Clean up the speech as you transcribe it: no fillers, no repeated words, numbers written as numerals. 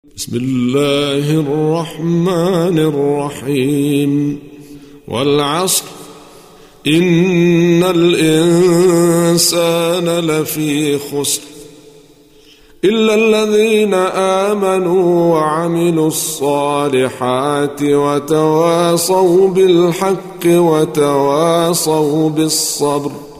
بسم الله الرحمن الرحيم. والعصر إن الإنسان لفي خسر إلا الذين آمنوا وعملوا الصالحات وتواصوا بالحق وتواصوا بالصبر.